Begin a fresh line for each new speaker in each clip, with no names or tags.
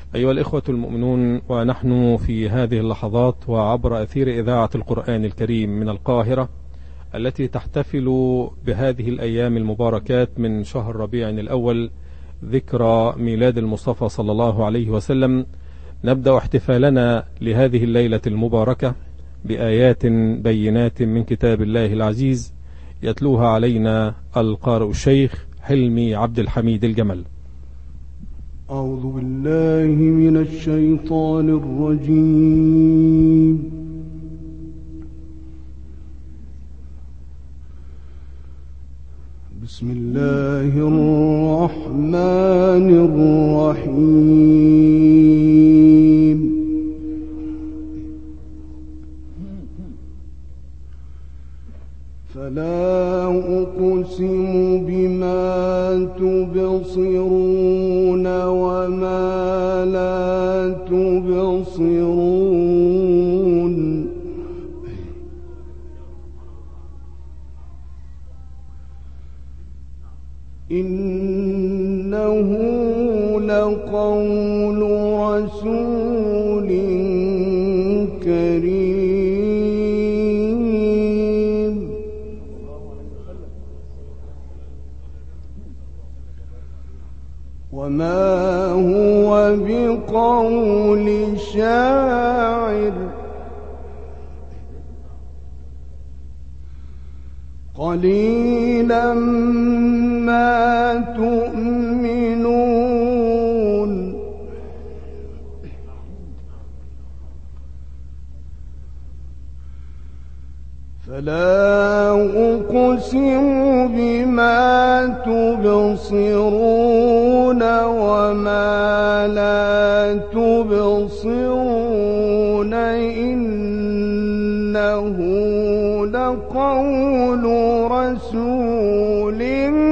أيها الإخوة المؤمنون، ونحن في هذه اللحظات وعبر أثير إذاعة القرآن الكريم من القاهرة التي تحتفل بهذه الأيام المباركات من شهر ربيع الأول ذكرى ميلاد المصطفى صلى الله عليه وسلم، نبدأ احتفالنا لهذه الليلة المباركة بآيات بينات من كتاب الله العزيز يتلوها علينا القارئ الشيخ حلمي عبد الحميد الجمل.
أعوذ بالله من الشيطان الرجيم. بسم الله الرحمن الرحيم. فلا أقسم بما تبصرون وما لا تبصرون إنه لقول رسول كريم وما هو بقول شاعر قليلا ما تؤمنون فلا أقسم بما تبصرون وما لا تبصرون إنه لقول رسول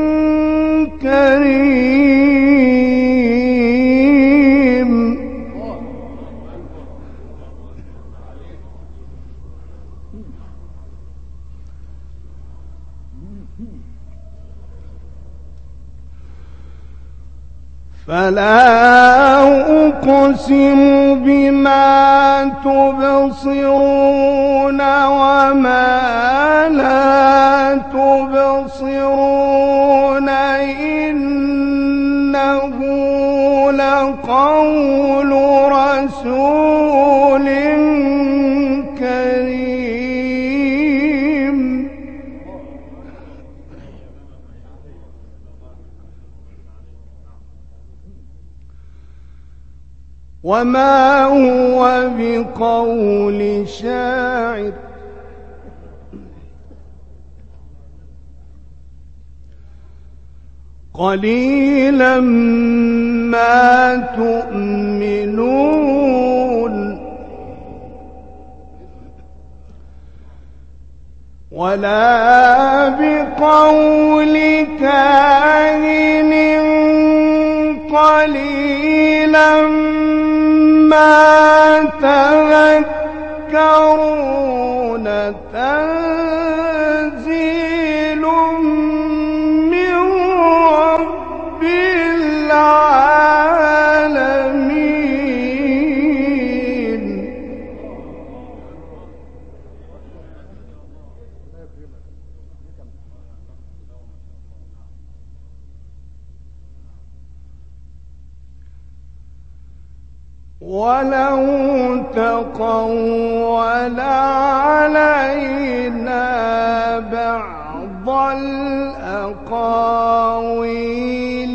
كريم فلا أقسم بما تبصرون وما لا تبصرون إنه لقول رسول كريم وما هو بقول شاعر قليلا ما تؤمنون ولا بقول كاهن قليلا ما تذكرون تنزيل من رب العالمين ولو تقول علينا بعض الأقاويل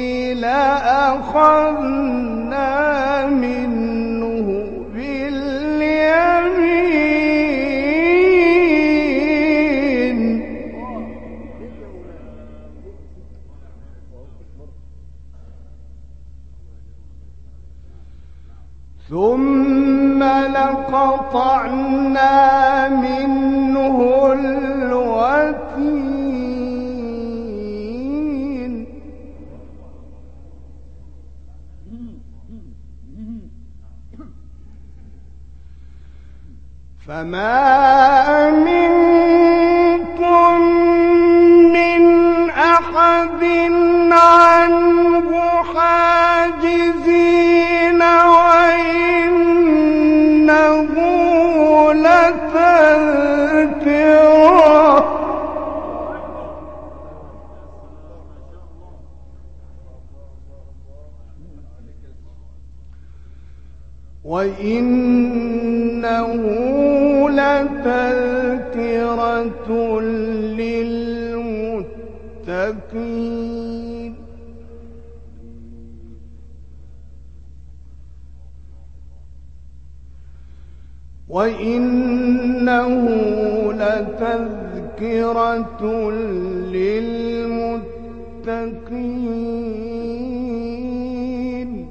لأخذنا منه باليمين ثم لقطعنا منه الوتين فما منكم من أحد عنه حاجزين وإنه لتذكرة للمتقين وإنه لتذكرة للمتقين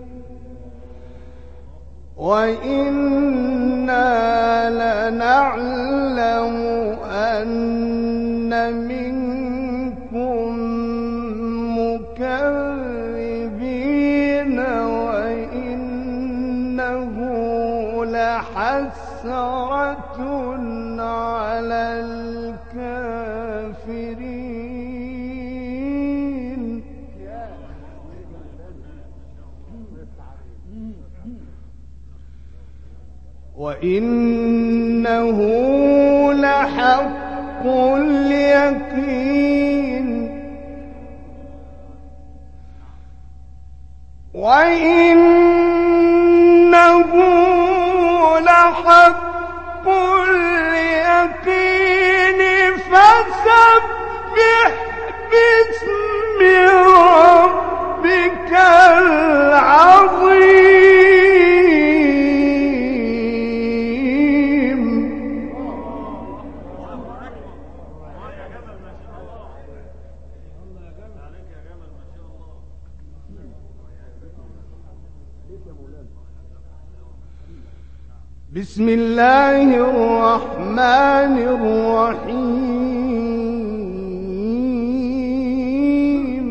وإنا لنعلم أن منكم مكذبين وإنه لحسرة على الكافرين وإنه لحق اليقين وإنه لحق اليقين فسبح باسم ربك العظيم بسم الله الرحمن الرحيم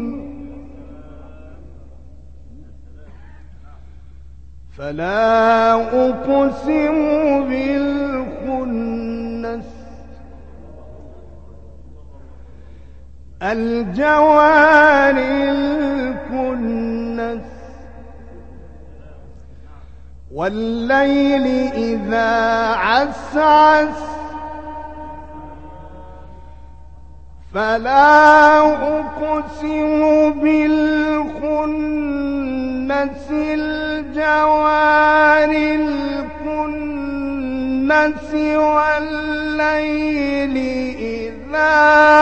فلا أقسم بالخنس الجوار الكنس والليل إذا عسعس فلا أقسم بالخنس الجوار الكنس والليل إذا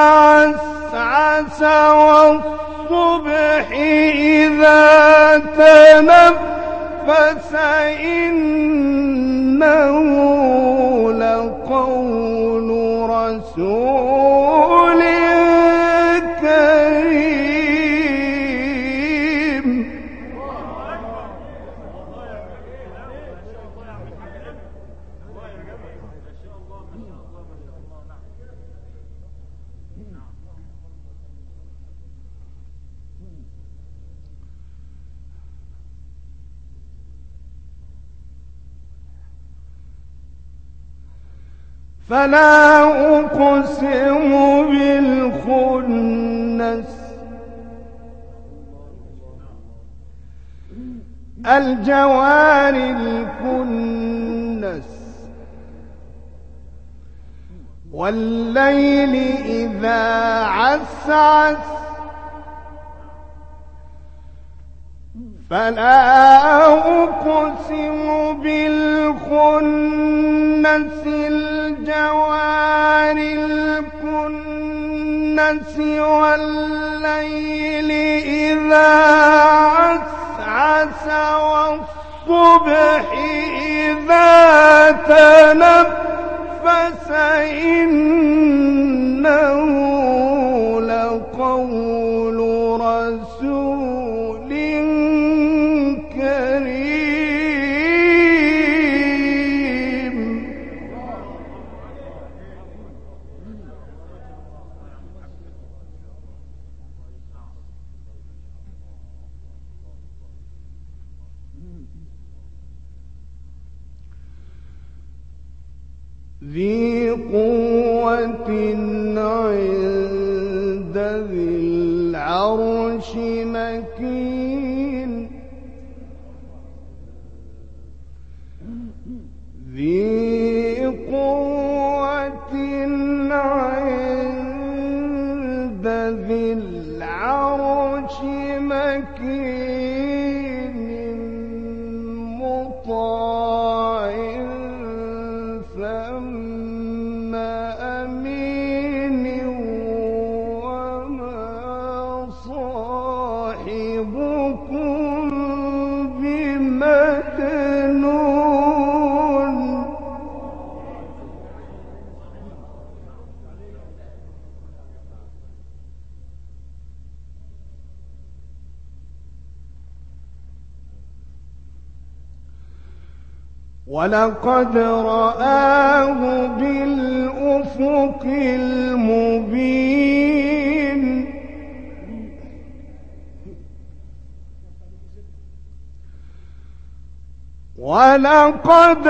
عسعس والصبح إذا تنفس إنه لقول رسول كريم فلا أقسم بالخنس الجوار الكنس والليل إذا عسعس فلا أقسم بالخنس الجوار الكنس والليل إذا عسعس والصبح إذا تنفس إنه لقول رسول كريم ذي قوة عند ذي العرش مكين ذي قوة عند ذي العرش مكين مطاع مجنون ولقد رآه بالأفق المبين ولقد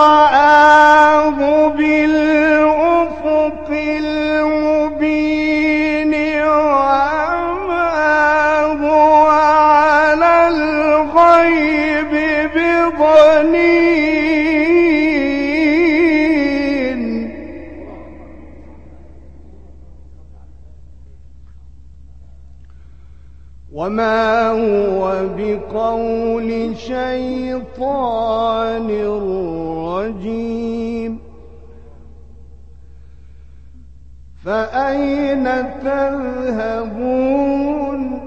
رآه بالأفق المبين وما هو على الغيب بضنين وما هو بقول شيطان رجيم فأين تذهبون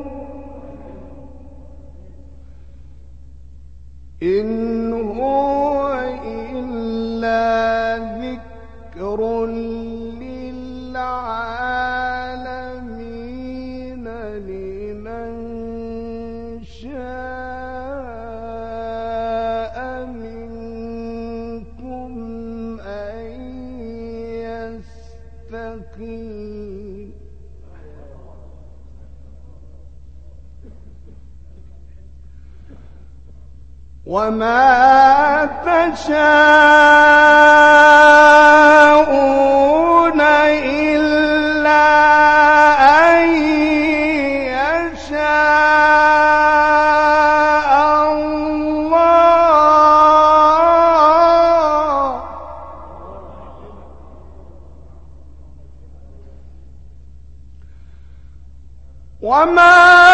إن هو إلا ذكر للعالمين لمن شاء منكم أن يستقيم وما تشاءون إلا أن يشاء الله وما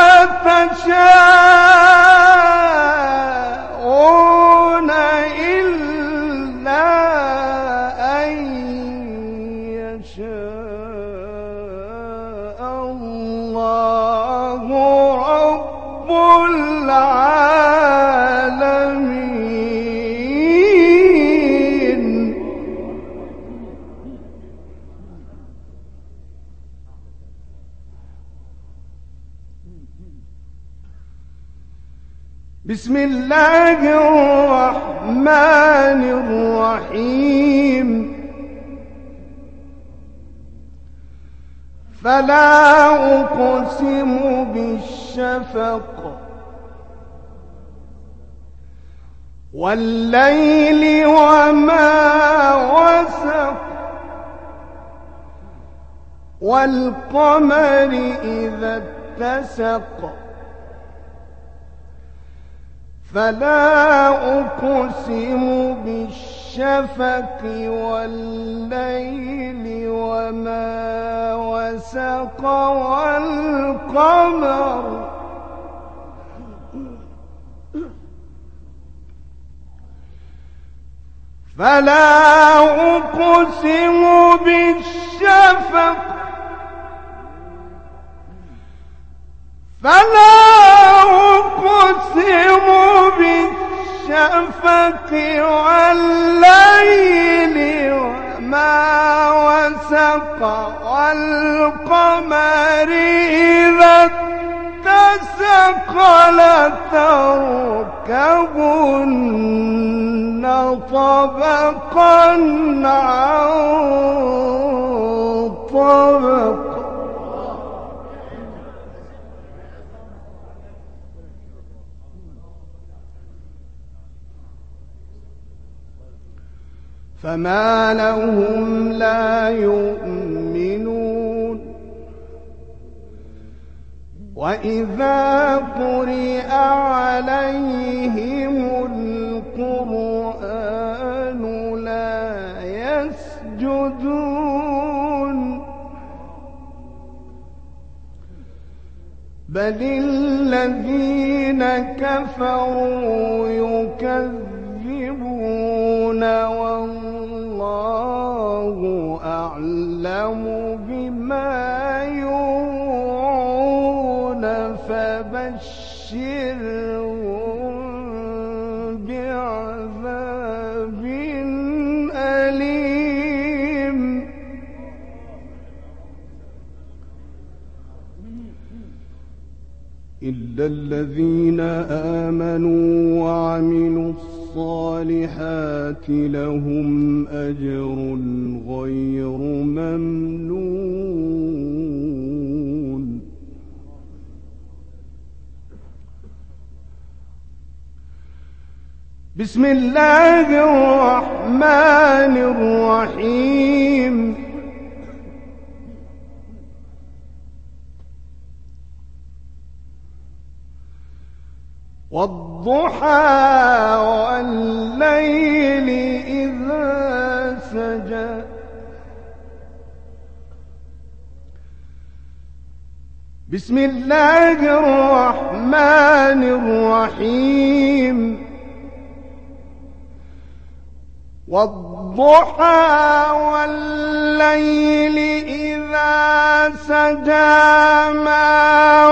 تشاءون إلا أن يشاء الله رب العالمين بسم الله الرحمن الرحيم فلا أقسم بالشفق والليل وما وسق والقمر إذا اتسق فلا أقسم بالشفق والليل وما وسق والقمر فلا أقسم بالشفق فلا أقسم بالشفق والليل وما وسق والقمر إذا اتسق لتركبن طبقا عن طبق فما لهم لا يؤمنون وإذا قرئ عليهم القرآن لا يسجدون بل الذين كفروا يكذبون والله أعلم بما يوعون فبشرهم إلا الذين آمنوا وعملوا الصالحات لهم أجر غير ممنون. بسم الله الرحمن الرحيم. والضحى والليل إذا سجى بسم الله الرحمن الرحيم. والضحى والليل إذا سجى ما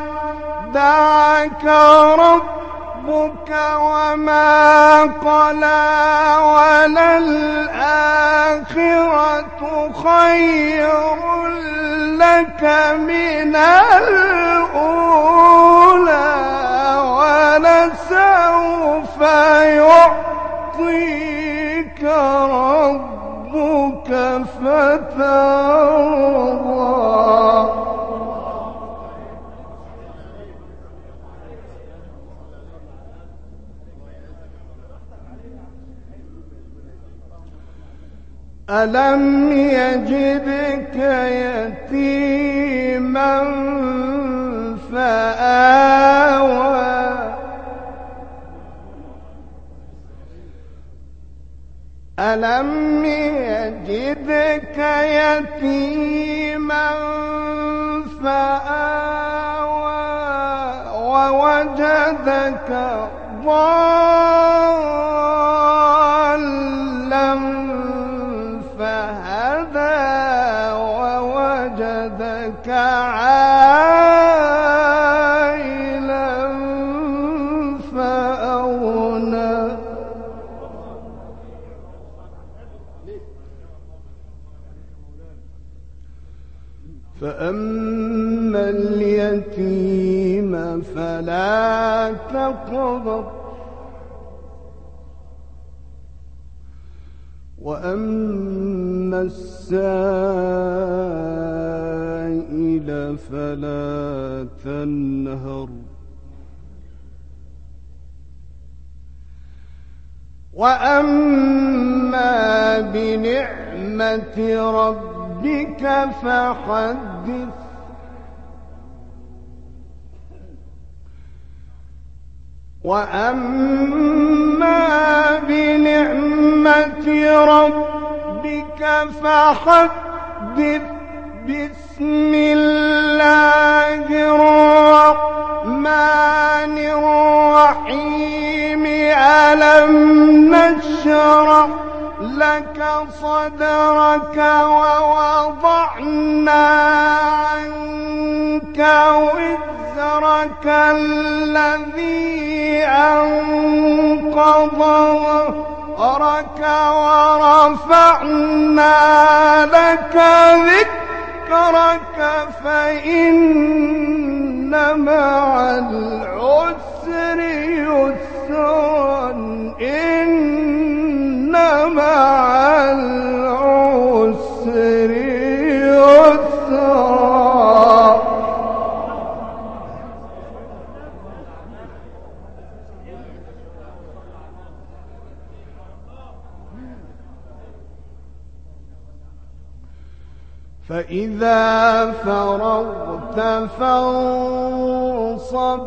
ودعك ربك وما قلى وللآخرة خير لك من الأولى ولسوف يعطيك ربك فترضى. ألم يجدك يتيما فآوى ألم يجدك يتيما فآوى ووجدك ضالا فهدى ووجدك عائلا فأغنى فأما اليتيم فلا تقهر وأما السائل فلا تنهر وأما بنعمة ربك فحدث وأما بنعمة ربك فحدث بسم الله الرحمن الرحيم. ألم نشرح لك صدرك ووضعنا عنك وزرك الذي أنقض ظهرك ورفعنا لك ذكرك فإن مع العسر يسرا إن مع العسر يسرا. فإذا فرغت فانصب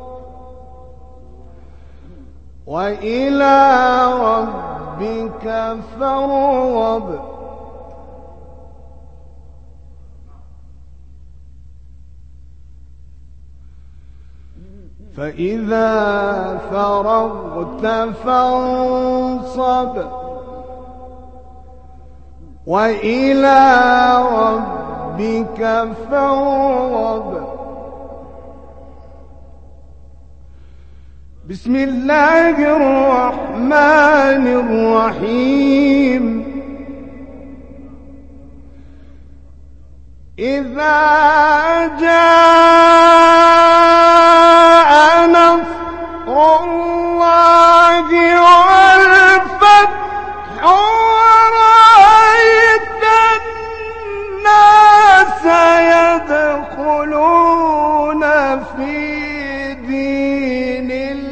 وإلى ربك فارغب. فإذا فرغت فانصب وإلى ربك فارغب. بسم الله الرحمن الرحيم. إذا جاء نصر الله والفتح ورأيت الناس يدخلون في دين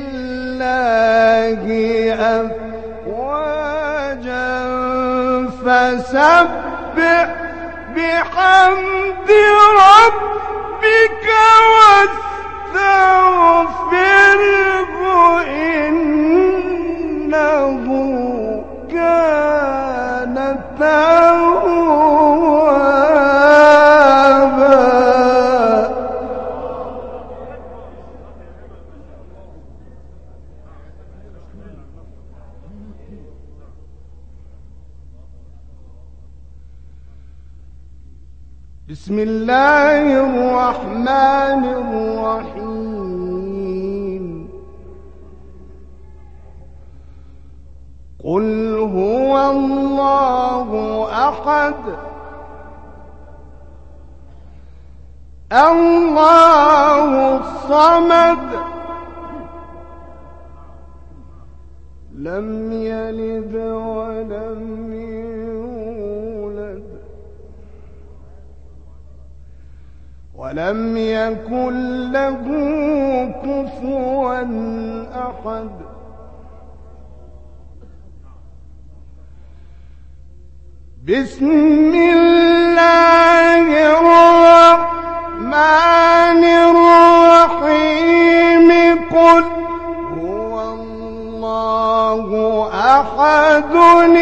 الله أفواجا فسبح بحمد ربك واستغفره إنه كان توابا. بسم الله الرحمن الرحيم. قل هو الله أحد الله الصمد لم يلد ولم يولد ولم يكن له كفوا أحد. بسم الله الرحمن الرحيم. قل هو الله أحد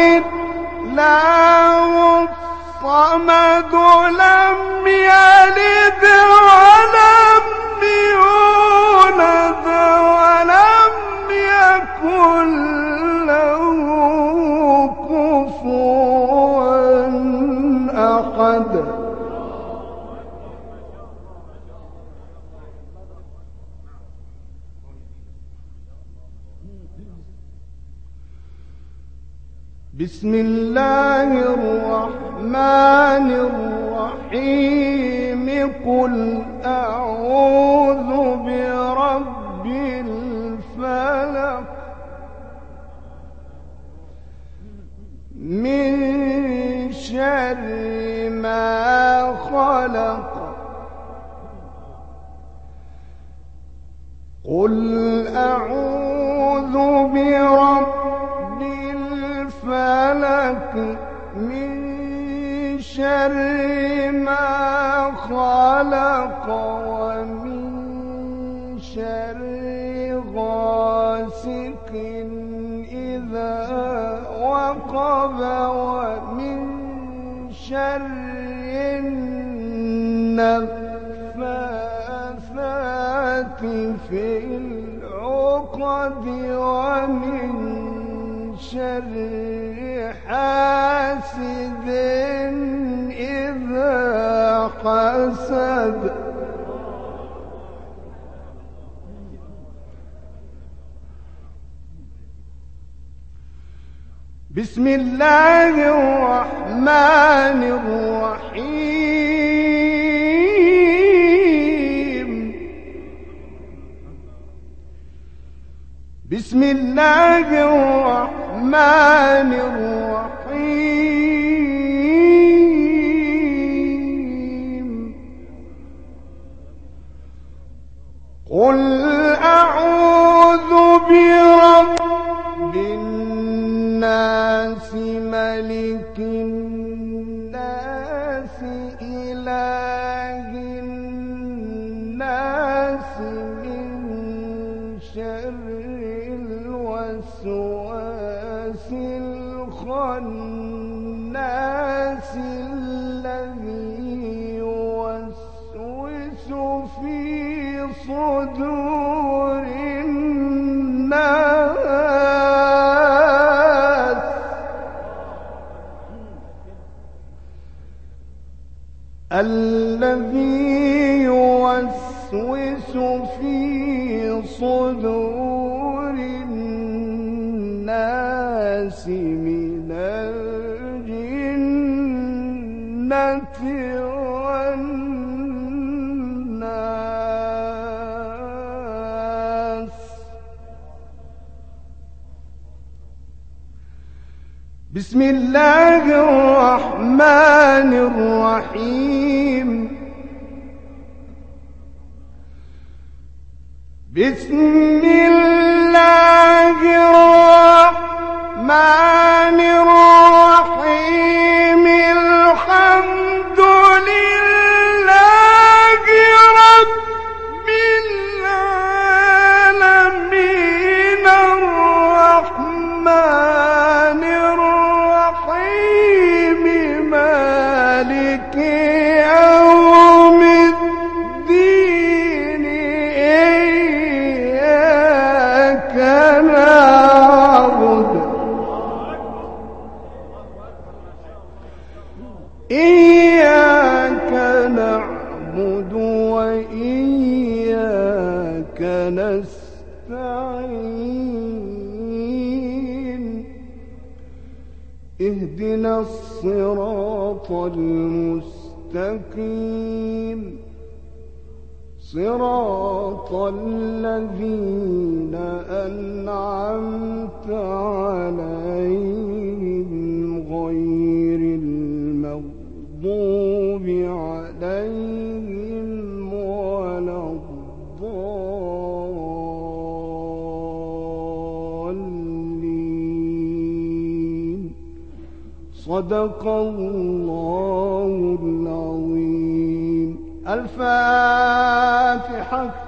الله الصمد لم يلد ولم يولد ولم يكن له كفوا أحد. بسم الله الرحمن الرحيم. قل أعوذ برب الفلق من شر ما خلق. قل أعوذ برب الفلق من شر ما خلق ومن شر غاسق إذا وقب ومن شر النفاثات في العقد ومن شر حاسد إذا حسد. بسم الله الرحمن الرحيم. بسم الله الرحمن الرحيم. قل أعوذ برب الناس ملك الناس إله الناس من شر الوسواس الخناس الذي يوسوس في صدور الناس. الذي يوسوس في صدور الناس من الجنة والناس. بسم الله الرحمن الرحيم بسم الله الرحمن الرحيم الحمد لله رب العالمين الرحمن الرحيم مالك يوم الدين إياك نعبد وإياك نستعين اهدنا الصراط المستقيم صراط الذين أنعمت عليهم غير المغضوب عليهم ولا الضالين صدق الله العظيم. الفاتحة.